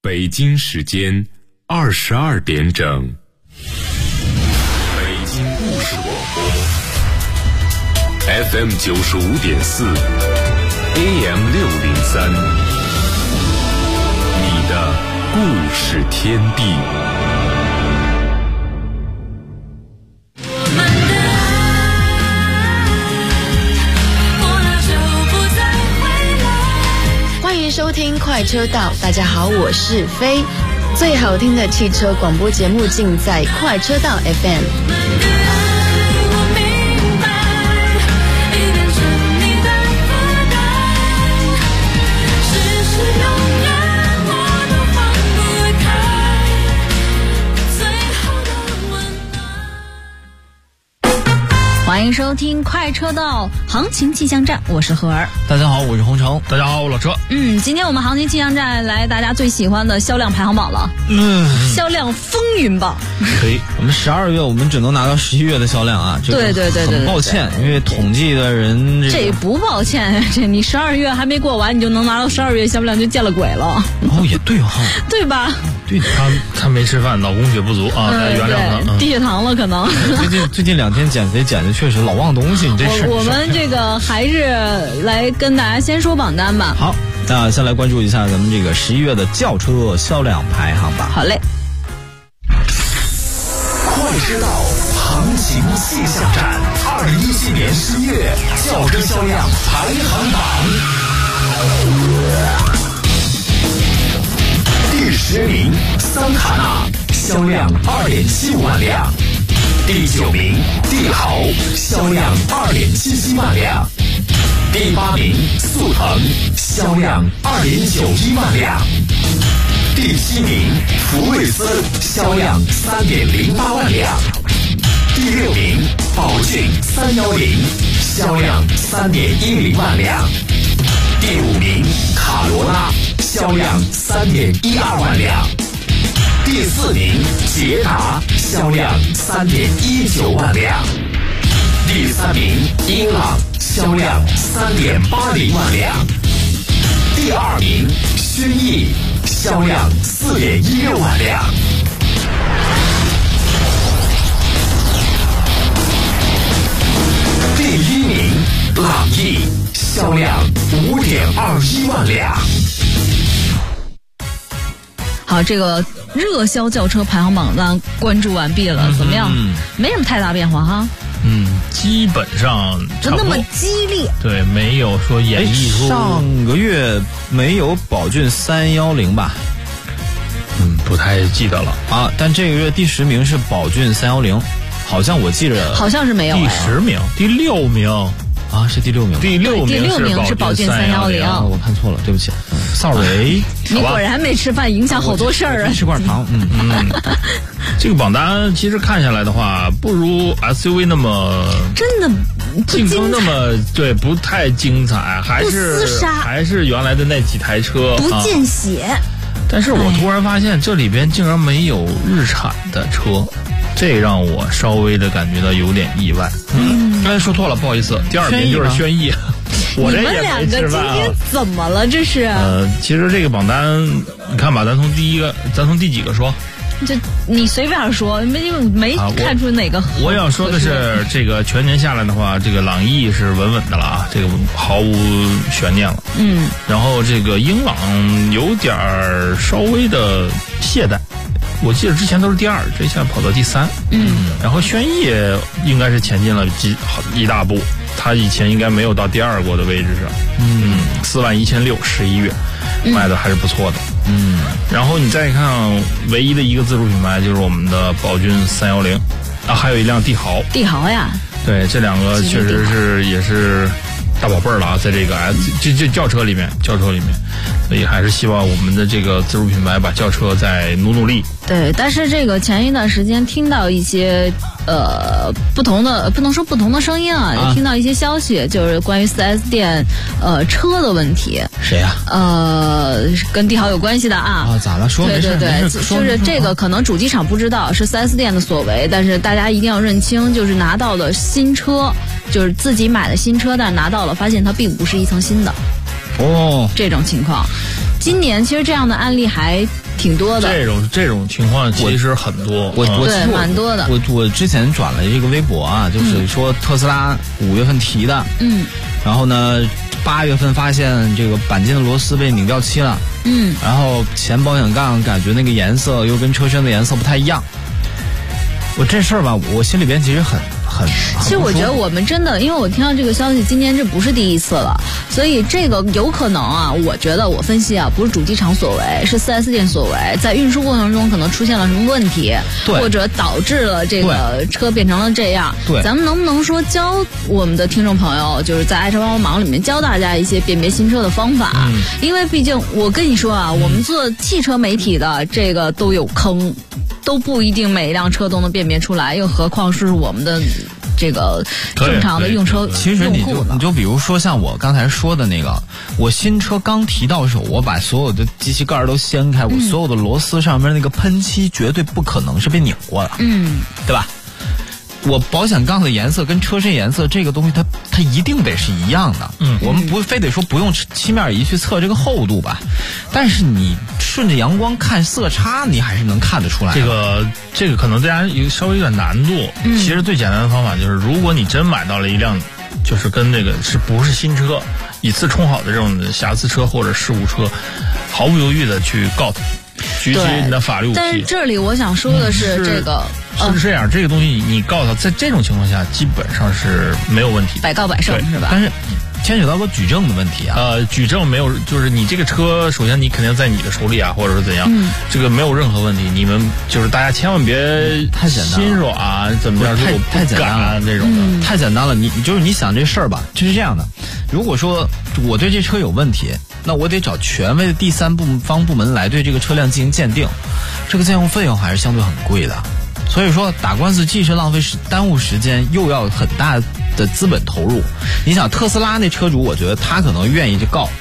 北京时间22点整。北京故事广播 FM 95.4 AM 603，你的故事天地。 欢迎收听快车道，大家好，我是飞。最好听的汽车广播节目尽在快车道 FM。 欢迎收听快车道行情气象站，我是何儿。 大家好，我是洪城。 大家好，我老车。 今天我们行情气象站来大家最喜欢的销量排行榜了。销量风云榜。 可以，我们12月我们只能拿到11月的销量啊。 对， 很抱歉，因为统计的人这不抱歉，这你12月还没过完，你就能拿到12月销量，就见了鬼了。 哦，也对哈， 对吧？ 对， 他没吃饭，脑供血不足啊，原谅他。 低血糖了可能。 最近2天减肥减的确实老忘东西，你这是。 我们这个还是来跟大家先说榜单吧。 好，那先来关注一下咱们这个11月的轿车销量排行榜。 好嘞。 快车道行情气象站，2017年11月轿车销量排行榜。第10名，桑塔纳，销量2.75万辆。第9名，帝豪，销量2.77万辆。第8名，速腾，销量2.91万辆。第7名，福睿斯，销量3.08万辆。第6名，宝骏310，销量3.10万辆。第5名，卡罗拉，销量3.12万辆。第4名，捷达，销量3.19万辆。第3名，英朗，销量3.80万辆。第2名，轩逸，销量4.16万辆。第1名，朗逸，销量5.21万辆。 好，这个热销轿车排行榜呢关注完毕了，怎么样？没什么太大变化哈。 基本上差不多， 就那么激烈。 对，没有说演绎出。 上个月没有宝骏310吧？ 不太记得了啊。但这个月第10名是宝骏310，好像我记着， 好像是没有。 第10名，第6名啊，是第6名。 第6 名是宝骏310， 我看错了，对不起。 sorry， 你果然没吃饭，影响好多事儿啊！ 吃块糖。 这个榜单其实看下来的话，不如 SUV 那么真的竞争那么不太精彩，还是原来的那几台车不见血。 但是我突然发现这里边竟然没有日产的车，这让我稍微的感觉到有点意外。刚才说错了，不好意思，第2名就是轩逸。我这也没吃饭啊。你们两个今天怎么了？这是？ 其实这个榜单，你看吧，咱从第几个说？ 就你随便说，没看出哪个。 我要说的是，这个全年下来的话，这个朗逸是稳稳的了啊，这个毫无悬念了。然后这个英朗有点稍微的懈怠。我记得之前都是第2，这下跑到第3。然后轩逸应该是前进了一大步，他以前应该没有到第2过的位置上。4160011月卖的还是不错的。然后你再看，唯一的一个自主品牌就是我们的宝骏310，还有一辆帝豪。 帝豪呀。对， 这2个确实是也是大宝贝儿了啊，在这个这轿车里面，所以还是希望我们的这个自主品牌把轿车再努力。 对，但是这个前一段时间听到一些不同的，不能说不同的声音啊，听到一些消息，就是关于 4S 店车的问题。 谁呀？ 跟帝豪有关系的啊。 咋了？说对，就是这个可能主机厂不知道是 4S 店的所为，但是大家一定要认清，就是拿到的新车，就是自己买的新车，但是拿到了发现它并不是一层新的。 这种情况。今年其实这样的案例还挺多的。 这种情况其实很多， 对蛮多的。 我之前转了这个微博啊，就是说特斯拉5月份提的，然后呢8月份发现这个钣金的螺丝被拧掉漆了，然后前保险杠感觉那个颜色又跟车身的颜色不太一样。我这事儿吧，我心里边其实很其实我觉得我们真的，因为我听到这个消息，今年这不是第一次了，所以这个有可能啊，我觉得我分析啊，不是主机厂所为，是 4S 店所为，在运输过程中可能出现了什么问题，或者导致了这个车变成了这样。对，咱们能不能说教我们的听众朋友，就是在爱车帮忙里面教大家一些辨别新车的方法？因为毕竟我跟你说啊，我们做汽车媒体的这个都有坑。都不一定每一辆车都能辨别出来，又何况是我们的这个正常的用车用户呢？ 其实你就比如说像我刚才说的那个，我新车刚提到手，我把所有的机器盖都掀开，我所有的螺丝上面那个喷漆绝对不可能是被拧过的，对吧？我保险杠的颜色跟车身颜色这个东西它一定得是一样的，我们不非得说不用漆面仪去测这个厚度吧，但是你顺着阳光看色差，你还是能看得出来。 这个可能大家稍微有点难度，其实最简单的方法就是，如果你真买到了一辆就是跟那个是不是新车一次冲好的这种瑕疵车或者事故车，毫不犹豫的去告他，举起你的法律武器。 但是这里我想说的是这个。 是这样，这个东西你告他，在这种情况下基本上是没有问题的， 百告百胜是吧？ 但是牵扯到个举证的问题啊。 举证没有，就是你这个车，首先你肯定在你的手里啊，或者是怎样，这个没有任何问题。你们就是大家千万别太简单心软，怎么样？ 太简单了， 这种的太简单了。你就是你想这事儿吧，就是这样的。如果说我对这车有问题，那我得找权威的第三方部门来对这个车辆进行鉴定，这个鉴定费用还是相对很贵的。所以说打官司既是浪费耽误时间，又要很大的资本投入。你想特斯拉那车主，我觉得他可能愿意去告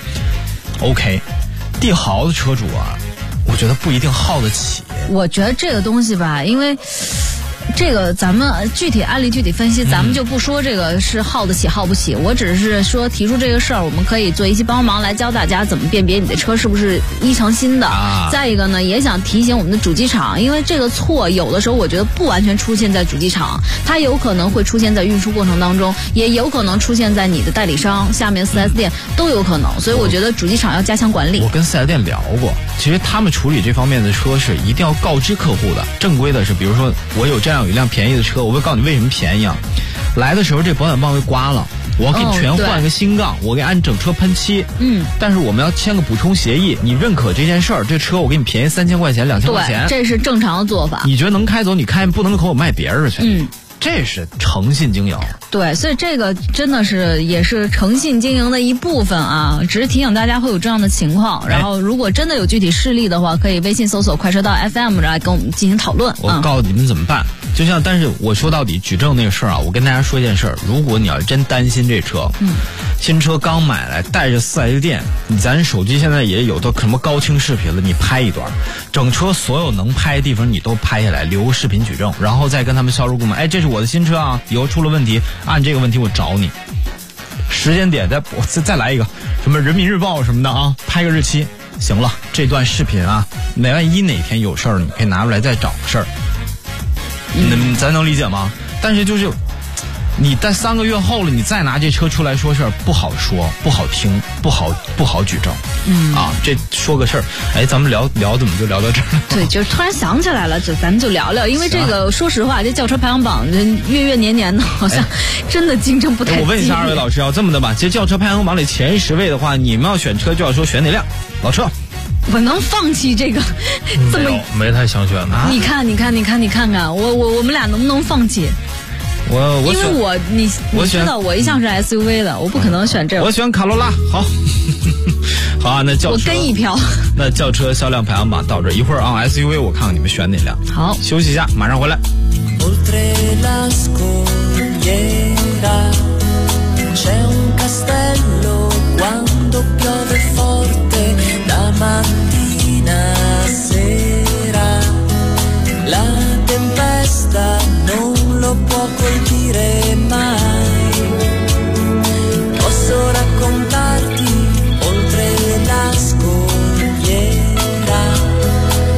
OK， 帝豪的车主啊，我觉得不一定耗得起。 我觉得这个东西吧，因为这个咱们具体案例具体分析，咱们就不说这个是耗得起耗不起，我只是说提出这个事儿，我们可以做一些帮忙来教大家怎么辨别你的车是不是一成新的。再一个呢，也想提醒我们的主机厂，因为这个错有的时候我觉得不完全出现在主机厂，它有可能会出现在运输过程当中，也有可能出现在你的代理商下面 4S 店都有可能，所以我觉得主机厂要加强管理。 我跟4S 店聊过，其实他们处理这方面的车是一定要告知客户的。正规的是，比如说我有这样有一辆便宜的车，我会告诉你为什么便宜啊。来的时候这保险杠被刮了，我要给你全换个新杠，我给你按整车喷漆。但是我们要签个补充协议，你认可这件事儿，这车我给你便宜3000块钱、2000块钱， 这是正常的做法。 你觉得能开走你开，不能给我卖别人去。这是诚信经营。 对，所以这个真的是也是诚信经营的一部分啊，只是提醒大家会有这样的情况。然后如果真的有具体事例的话，可以微信搜索快车道 FM 来跟我们进行讨论。 我告诉你们怎么办。就像，但是我说到底举证那个事儿啊，我跟大家说一件事儿，如果你要真担心这车，新车刚买来带着4S店，咱手机现在也有的什么高清视频了，你拍一段，整车所有能拍的地方你都拍下来，留视频举证，然后再跟他们销售部门，哎，这是我的新车啊，以后出了问题，按这个问题我找你，时间点再来一个什么人民日报什么的啊，拍个日期，行了，这段视频啊，万一哪天有事儿，你可以拿出来再找个事儿。咱能理解吗？但是就是你在3个月后了，你再拿这车出来说事儿，不好说，不好听，不好举证。这说个事儿，哎，咱们聊怎么就聊到这儿了？ 对，就突然想起来了，咱们就聊聊，因为这个说实话，这轿车排行榜月年年的，好像真的竞争不太激烈。 我问一下2位老师，要这么的吧，这轿车排行榜里前10位的话，你们要选车就要说选哪辆？老车。 我能放弃这个这么没太想选的。 你看看，我们俩能不能放弃？因为你知道我一向是 SUV 的，我不可能选这个。 我选卡罗拉。好，好啊，那轿车我跟一票。 那轿车销量排行榜到这，一会儿啊 SUV 我看看你们选哪辆。 好， 休息一下，马上回来。 mattina sera la tempesta non lo può colpire mai. Posso raccontarti oltre la scogliera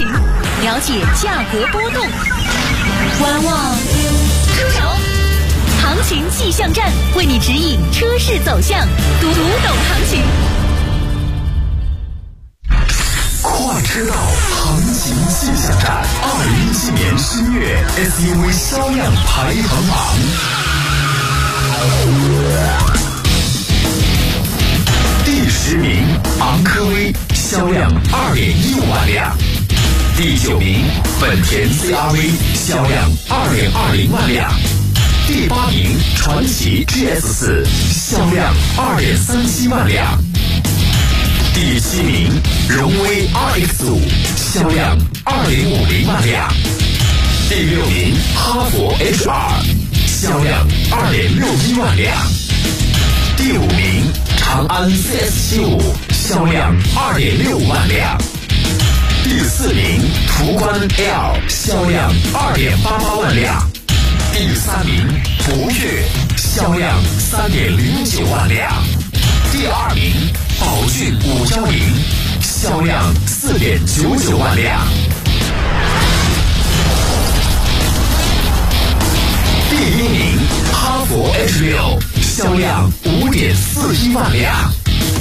情，了解价格波动。观望，出手，行情气象站为你指引车市走向，读懂行情。 快车道行情气象站，2017年11月 SUV 销量排行榜。第10名，昂科威，销量2.15万辆。第9名，本田 CR-V， 销量2.20万辆。第8名，传祺 GS4， 销量2.37万辆。第7名，荣威 RX5， 销量2.50万辆。第6名，哈弗 H2， 销量2.61万辆。第5名，长安 CS75， 销量2.65万辆。第4名，途观 L， 销量2.88万辆。第3名，博越，销量3.09万辆。第2名，宝骏510，销量4.99万辆。第1名，哈弗 H6， 销量5.41万辆。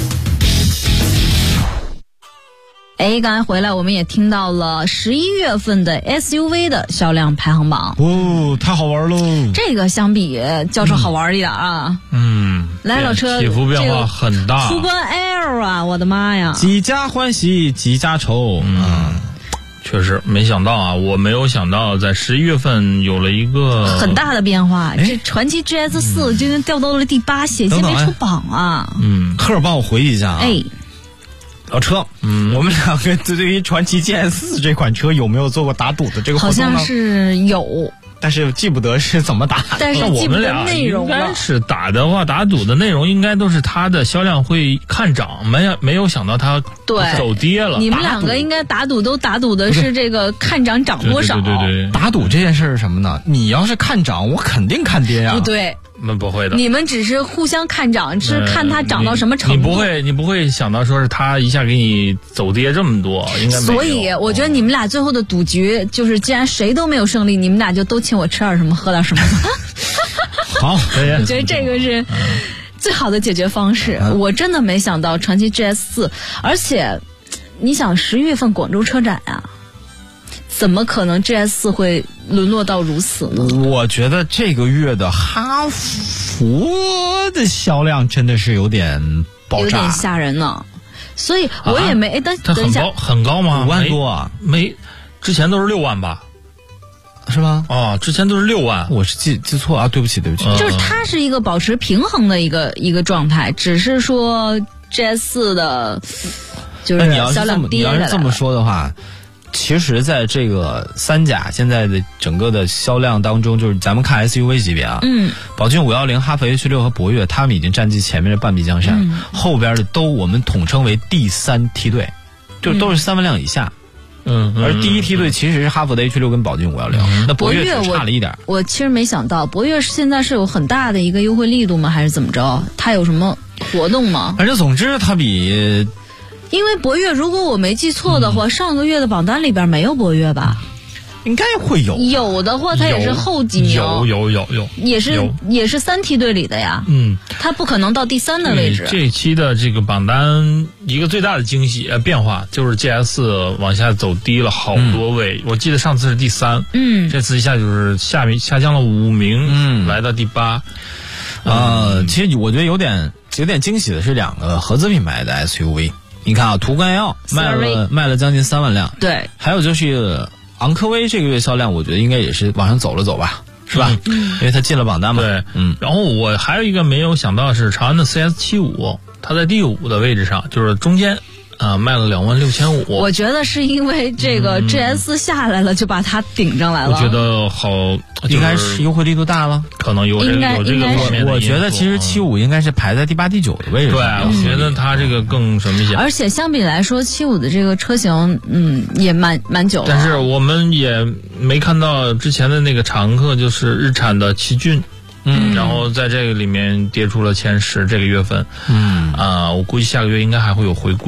刚才回来我们也听到了11月份的 SUV 的销量排行榜。 太好玩喽！ 这个相比轿车好玩一点啊。来，老车起伏变化很大。 途观 L 啊，我的妈呀！ 几家欢喜几家愁。 确实没想到啊，我没有想到在11月份有了一个很大的变化。这传祺 GS4 今天掉到了第8，险些没出榜啊。 赫尔帮我回忆一下啊。老车，我们两个对于传祺 GS4 这款车有没有做过打赌的这个活动呢？ 好像是有， 但是记不得是怎么打。 但是记不得内容了。 应该是打的话，打赌的内容应该都是它的销量会看涨，没有想到它走跌了。 你们两个应该打赌都打赌的是这个看涨涨多少。 对。 打赌这件事是什么呢？你要是看涨，我肯定看跌啊。 不对。 那不会的， 你们只是互相看涨，是看它涨到什么程度。 你不会想到说是它一下给你走跌这么多，应该没有。 所以我觉得你们俩最后的赌局就是，既然谁都没有胜利，你们俩就都请我吃点什么，喝点什么。 好， 我觉得这个是最好的解决方式。我真的没想到传祺 GS4，而且你想11月份广州车展啊。怎么可能 GS4 会沦落到如此呢？ 我觉得这个月的哈弗的销量真的是有点爆炸， 有点吓人呢。所以我也没等一下， 很高吗？5 万多啊？ 没，之前都是6万吧？ 是吗？ 之前都是6万， 我是记错啊，对不起。 就是它是一个保持平衡的一个状态，只是说 GS4 的，就是销量跌下来了。 你要是这么说的话。其实在这个三甲现在的整个的销量当中，就是咱们看 SUV 级别啊，宝骏510、哈弗 H6 和博越，他们已经占据前面的半壁江山，后边的都我们统称为第3梯队，就都是3万辆以下。而第1梯队其实是哈弗的 H6 跟宝骏510，那博越只差了一点。 我其实没想到博越现在是有很大的一个优惠力度吗？还是怎么着？它有什么活动吗？ 反正总之它比。 因为博越，如果我没记错的话，上个月的榜单里边没有博越吧？ 应该会有。 有的话，它也是后几名。 有， 也是3梯队里的呀。它不可能到第3的位置。 这期的这个榜单一个最大的惊喜变化就是 GS4 往下走低了好多位。我记得上次是第3，这次一下就是下降了5名，来到第8。 其实我觉得有点惊喜的是2个合资品牌的 SUV。你看啊，途观 L 卖了将近3万辆， 对。 还有就是昂科威这个月销量，我觉得应该也是往上走了走吧，是吧？因为它进了榜单嘛。 对，然后我还有一个没有想到是长安的 CS75，它在第5的位置上，就是中间。卖了26500。 我觉得是因为这个 GS 下来了，就把它顶上来了。 我觉得好， 应该是优惠力度大了， 可能有这个方面的。 我觉得其实75应该是排在第8、第9的位置。 对，我觉得它这个更什么一些。 而且相比来说，75的这个车型，也蛮久了。 但是我们也没看到之前的那个常客，就是日产的奇骏。然后在这个里面跌出了前10，这个月份，我估计下个月应该还会有回归。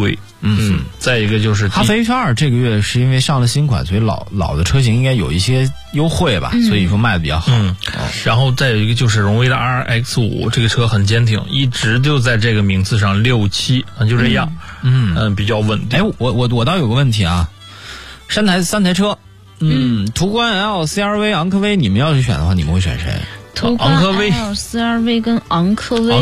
再一个就是哈弗 H2 这个月是因为上了新款，所以老的车型应该有一些优惠吧，所以说卖的比较好。 然后再有一个就是荣威的 RX5，这个车很坚挺，一直就在这个名次上6、7，就这样，比较稳定。 我倒有个问题啊，三台车，途观 L、CR-V、昂科威，你们要是选的话，你们会选谁？ 途观 L、CR-V 跟昂科威。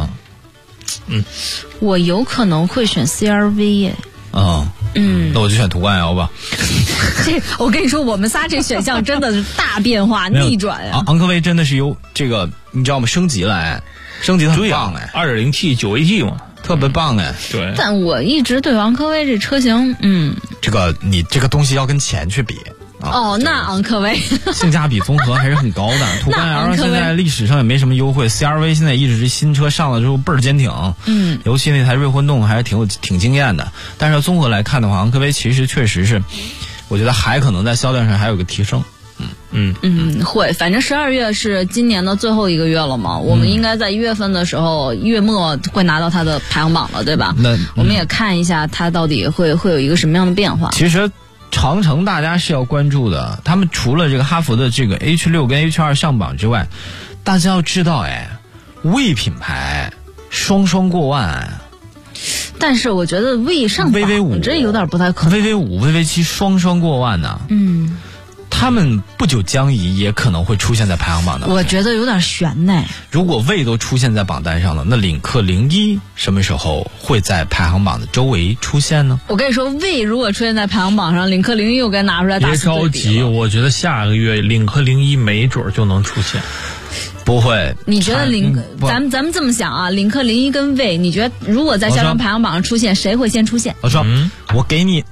我有可能会选 CR-V 耶。 那我就选途观 L 吧。 我跟你说，我们仨这选项真的是大变化逆转呀！ 昂科威真的是有这个，你知道吗？升级了，升级的很棒哎 ，2.0T 9AT 嘛， 特别棒哎。 对。 但我一直对昂科威这车型， 你这个东西要跟钱去比。 那昂科威性价比综合还是很高的。途观 L 现在历史上也没什么优惠 ，CR-V 现在一直是新车上了之后倍儿坚挺，尤其那台锐混动还是挺惊艳的。但是综合来看的话，昂科威其实确实是，我觉得还可能在销量上还有个提升。 会，反正12月是今年的最后一个月了嘛，我们应该在1月份的时候，月末会拿到它的排行榜了，对吧？我们也看一下它到底会有一个什么样的变化。 其实长城大家是要关注的，他们除了这个哈弗的这个 H6 跟 H2 上榜之外，大家要知道，V 品牌双过万。 但是我觉得 V 上榜 VV5 这有点不太可能。 VV5、VV7 双过万呢。他们不久将移也可能会出现在排行榜当中。 我觉得有点悬呢。 如果魏都出现在榜单上了，那领克01什么时候会在排行榜的周围出现呢？ 我跟你说，魏如果出现在排行榜上，领克01又该拿出来打死对比了。 别着急，我觉得下个月领克01没准就能出现。 不会， 你觉得咱们这么想啊？领克01跟魏，你觉得如果在销量排行榜上出现，谁会先出现？ 我说，我给你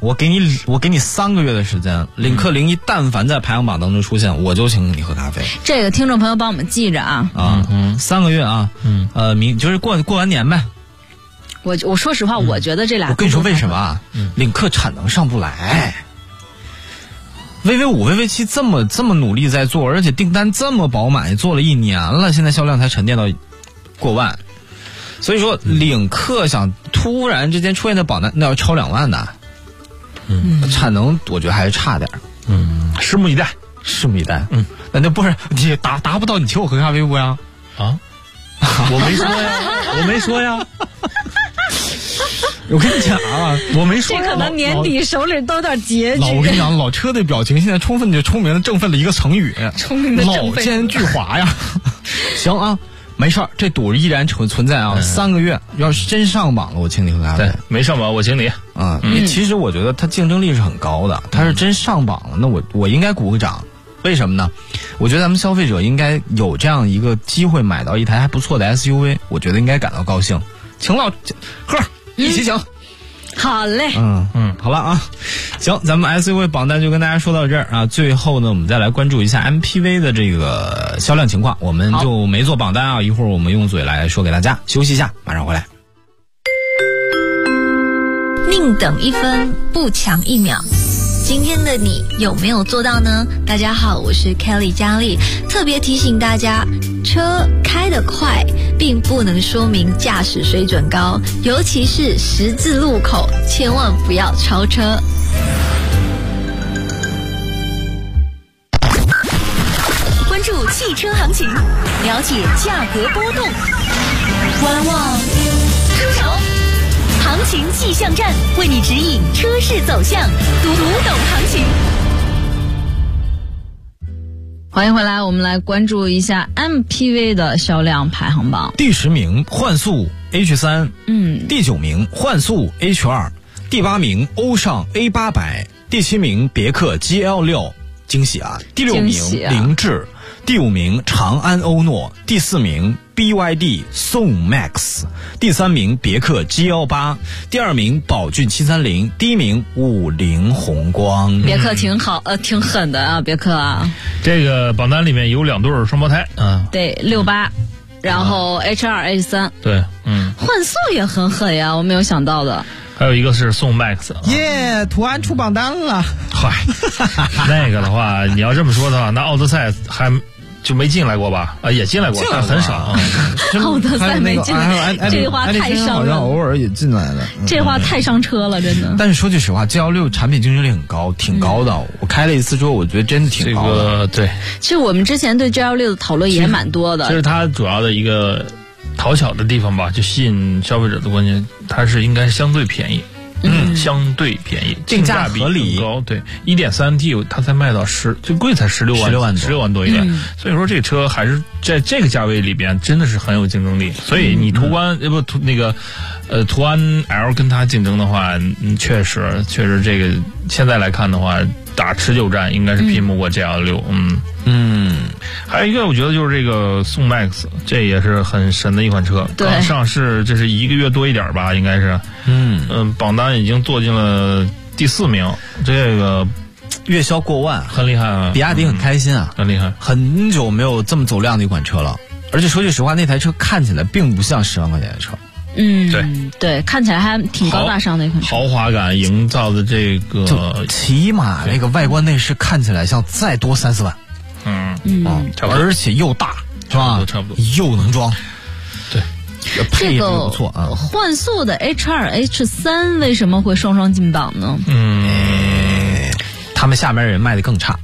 3个月的时间，领克01但凡在排行榜当中出现，我就请你喝咖啡。 这个听众朋友帮我们记着啊 ，3个月啊，就是过完年呗。 我说实话，我觉得这俩， 我跟你说为什么啊？领克产能上不来。VV5、VV7 这么努力在做，而且订单这么饱满，也做了1年了，现在销量才沉淀到过万。所以说，领克想突然之间出现在榜单，那要超2万的。产能我觉得还是差点。 拭目以待。 那不是你达不到，你请我喝咖啡不呀？ 我没说呀。 我跟你讲啊，我没说。 这可能年底手里都有点拮据。 我跟你讲，老车的表情现在充分地充明了振奋了一个成语，老奸巨猾呀。行啊，没事儿，这赌依然存在啊。3个月，要是真上榜了，我请你喝咖啡。 对，没上榜我请你啊。因为其实我觉得它竞争力是很高的，它是真上榜了，那我应该鼓个掌。为什么呢？我觉得咱们消费者应该有这样一个机会买到一台还不错的 SUV， 我觉得应该感到高兴。请老贺一起请。 好嘞。 好了啊，行，咱们 SUV 榜单就跟大家说到这儿啊。最后呢，我们再来关注一下 MPV 的这个销量情况。我们就没做榜单啊，一会儿我们用嘴来说给大家。休息一下，马上回来。 宁等1分，不抢1秒。今天的你有没有做到呢？大家好，我是 Kelly 佳丽，特别提醒大家，车开得快并不能说明驾驶水准高，尤其是十字路口，千万不要超车。关注汽车行情，了解价格波动，观望出手。行情气象站为你指引车市走向，读懂行情。 欢迎回来，我们来关注一下 MPV 的销量排行榜。 第10名幻速 H3，第9名幻速 H2，第8名欧尚 A800，第7名别克 GL6， 惊喜啊！第6名凌志，第5名长安欧诺，第4名BYD 宋 MAX， 第3名别克 G18， 第2名宝骏730，第1名50宏光。 别克挺好，挺狠的啊，别克啊。 这个榜单里面有2对双胞胎， 对，68，然后 H2 H3， 对， 幻速也很狠呀，我没有想到的。 还有一个是宋 MAX， 途安出榜单了。 嗨，那个的话，你要这么说的话，那奥德赛还就没进来过吧？也进来过，但很少啊。 奥德赛没进来，这话太伤好像偶尔也进来了。 这话太伤车了，真的。 但是说句实话，G16产品竞争力很高，挺高的。我开了一次之后，我觉得真的挺高的。 对， 其实我们之前对 G16的讨论也蛮多的。 其实它主要的一个讨巧的地方吧，就吸引消费者的关键，它是应该相对便宜。相对便宜， 定价合理， 高。对 1.3T 它才卖到最贵才16万多一点。所以说这个车还是在这个价位里边真的是很有竞争力。所以你途安途安 L 跟它竞争的话，确实这个现在来看的话，打持久战应该是拼不过 GL6。还有一个我觉得就是这个宋 MAX， 这也是很神的一款车，刚上市这是1个月多一点吧，应该是。榜单已经坐进了第4名，这个月销过万， 很厉害啊！ 比亚迪很开心啊， 很厉害， 很久没有这么走量的一款车了。而且说句实话，那台车看起来并不像10万块钱的车。 对，看起来还挺高大上的一款车， 豪华感营造的这个， 就起码那个外观内饰看起来像再多3-4万。而且又大，是吧？ 差不多， 又能装。对， 这个不错啊。 幻速的 H2、H3 为什么会双双进榜呢？ 他们下面人卖的更差。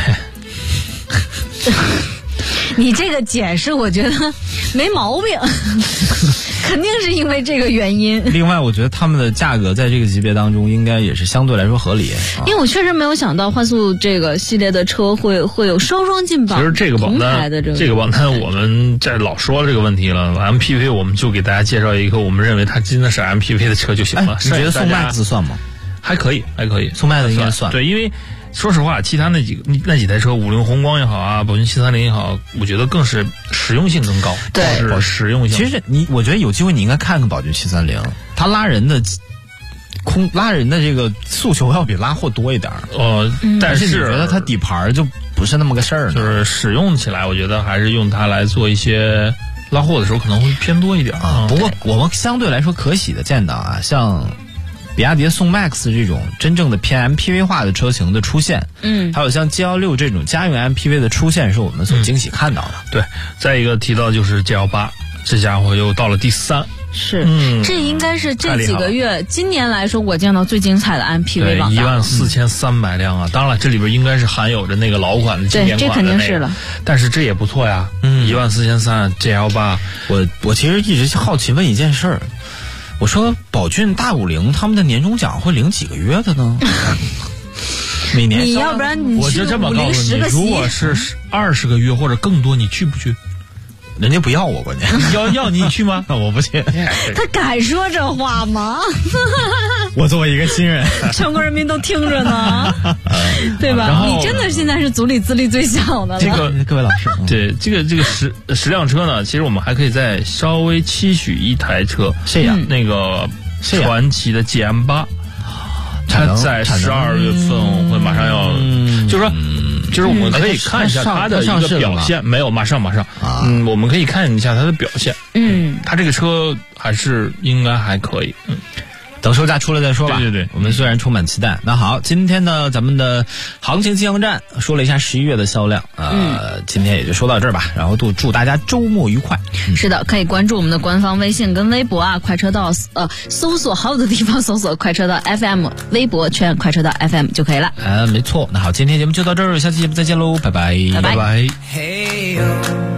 你这个解释我觉得没毛病，肯定是因为这个原因。 另外我觉得他们的价格在这个级别当中应该也是相对来说合理， 因为我确实没有想到幻速这个系列的车会有双双进榜。 其实这个榜单我们在老说这个问题了。MPV 我们就给大家介绍一个我们认为它真的是 MPV 的车就行了。 你觉得宋 MAX 算吗？ 还可以， 宋 MAX 应该算。 对，因为说实话，其他那几台车，50宏光也好啊，宝骏730也好，我觉得更是实用性更高。 对， 实用性。 其实我觉得有机会你应该看看宝骏730，它拉人的这个诉求要比拉货多一点。 但是你觉得它底盘就不是那么个事儿呢？ 就是使用起来，我觉得还是用它来做一些拉货的时候可能会偏多一点啊。 不过我们相对来说可喜的见到啊，像比亚迪宋 MAX 这种真正的偏 MPV 化的车型的出现，还有像 G16 这种家用 MPV 的出现，是我们所惊喜看到的。 对，再一个提到就是 G18， 这家伙又到了第3。 是，这应该是这几个月今年来说我见到最精彩的 MPV 榜单。 14300辆啊！当然这里边应该是含有着那个老款的经典款的这肯定是了。 但是这也不错呀，14300 GL8。 我其实一直好奇问一件事儿。我说宝骏大50他们的年终奖会领几个月的呢？每年你要不然你去50、10个如果是20个月或者更多，你去不去？ 人家不要我，关键要你去吗？ 我不去。 他敢说这话吗？ 我作为一个新人， 全国人民都听着呢，对吧？你真的现在是组里资历最小的了。 这个各位老师， 对这个10辆车呢，其实我们还可以再稍微期许一台车，那个传祺的 GM8，它在12月份会马上要，就是我们可以看一下它的一个表现，没有马上，我们可以看一下它的表现，它这个车还是应该还可以， 等售价出来再说吧。 对， 我们虽然充满期待。那好，今天呢，咱们的行情气象站说了一下11月的销量，今天也就说到这儿吧。然后祝大家周末愉快。 是的，可以关注我们的官方微信跟微博啊，快车道搜索好的地方搜索快车道 FM， 微博圈快车道 FM 就可以了。 没错。那好，今天节目就到这儿，下期节目再见喽，拜拜， 拜拜。 Hey yo,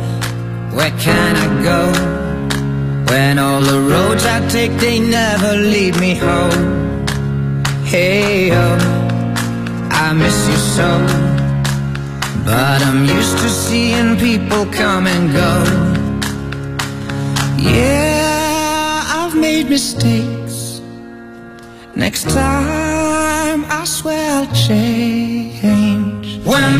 where can I go?When all the roads I take, they never lead me home. Hey, oh, I miss you so. But I'm used to seeing people come and go. Yeah, I've made mistakes. Next time, I swear I'll change. When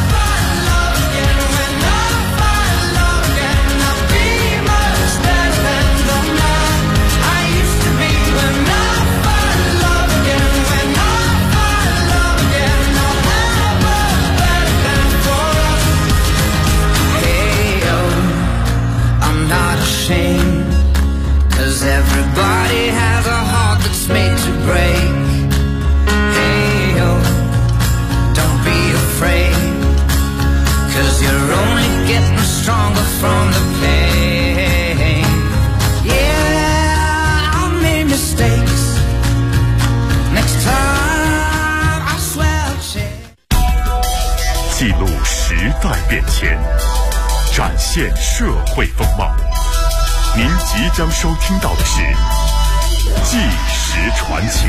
everybody has a heart that's made to break. Hey, oh, don't be afraid. 记录时代变迁，展现社会风貌。您即将收听到的是《纪实传奇》。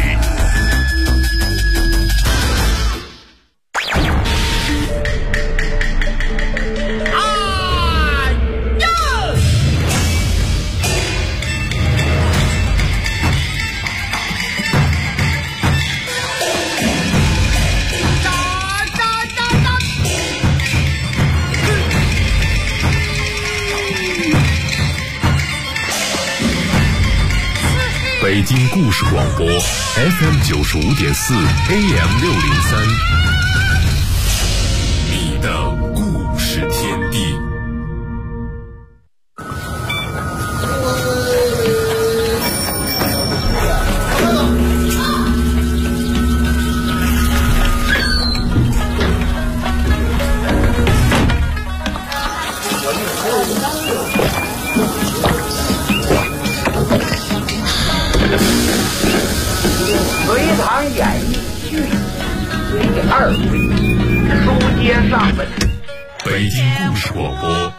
北京故事广播 FM95.4 AM603，你的故事天地。北京故事广播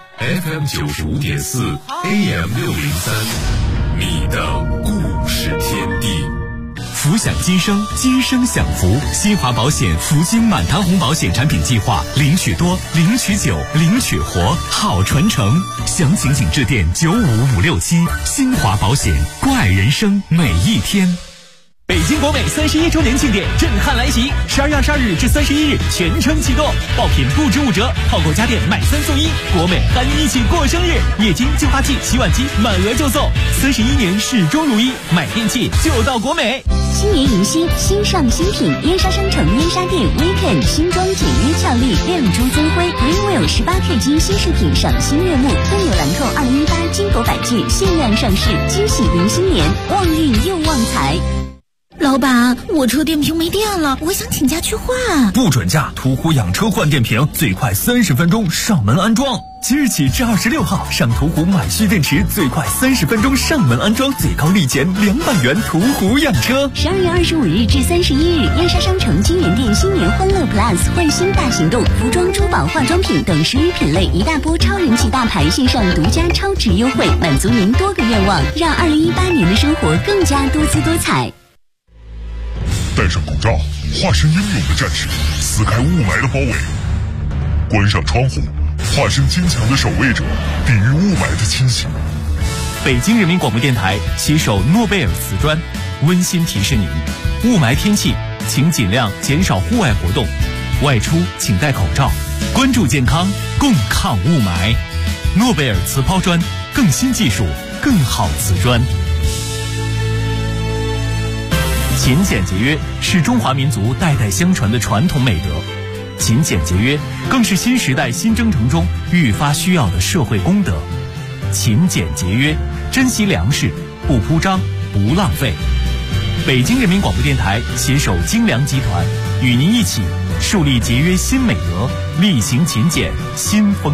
FM95.4 AM603，你的故事天地。 福享今生，今生享福。新华保险福金满堂红保险产品计划，领取多，领取久，领取活，好传承。详情请致电95567。新华保险，关爱人生每一天。北京国美31周年庆典震撼来袭，12月22日至31日全程启动，爆品不止5折，套购家电买3送1，国美和你一起过生日，液晶净化器、洗碗机满额就送，31年始终如一，买电器就到国美。 新年迎新，新上新品，燕莎商城燕莎店 Weekend 新装简约俏丽，亮珠增辉 Greenwell 18K 金新饰品赏心悦目，东有兰蔻2018金狗百件限量上市，惊喜迎新年，旺运又旺财。 老板，我车电瓶没电了，我想请假去换。 不准假，途虎养车换电瓶，最快30分钟上门安装。即日起至26号，上途虎买蓄电池，最快30分钟上门安装，最高立减200元。途虎养车。 12月25日至31日，燕莎商城金源店新年欢乐 Plus 换新大行动，服装、珠宝、化妆品等10余品类，一大波超人气大牌线上独家超值优惠，满足您多个愿望，让2018年的生活更加多姿多彩。 戴上口罩，化身英勇的战士，撕开雾霾的包围；关上窗户，化身坚强的守卫者，抵御雾霾的侵袭。 北京人民广播电台携手诺贝尔瓷砖，温馨提示您：雾霾天气，请尽量减少户外活动，外出请戴口罩，关注健康，共抗雾霾。诺贝尔瓷抛砖，更新技术，更好瓷砖。勤俭节约是中华民族代代相传的传统美德，勤俭节约更是新时代新征程中愈发需要的社会公德。勤俭节约，珍惜粮食，不铺张，不浪费。北京人民广播电台携手精粮集团，与您一起树立节约新美德，力行勤俭新风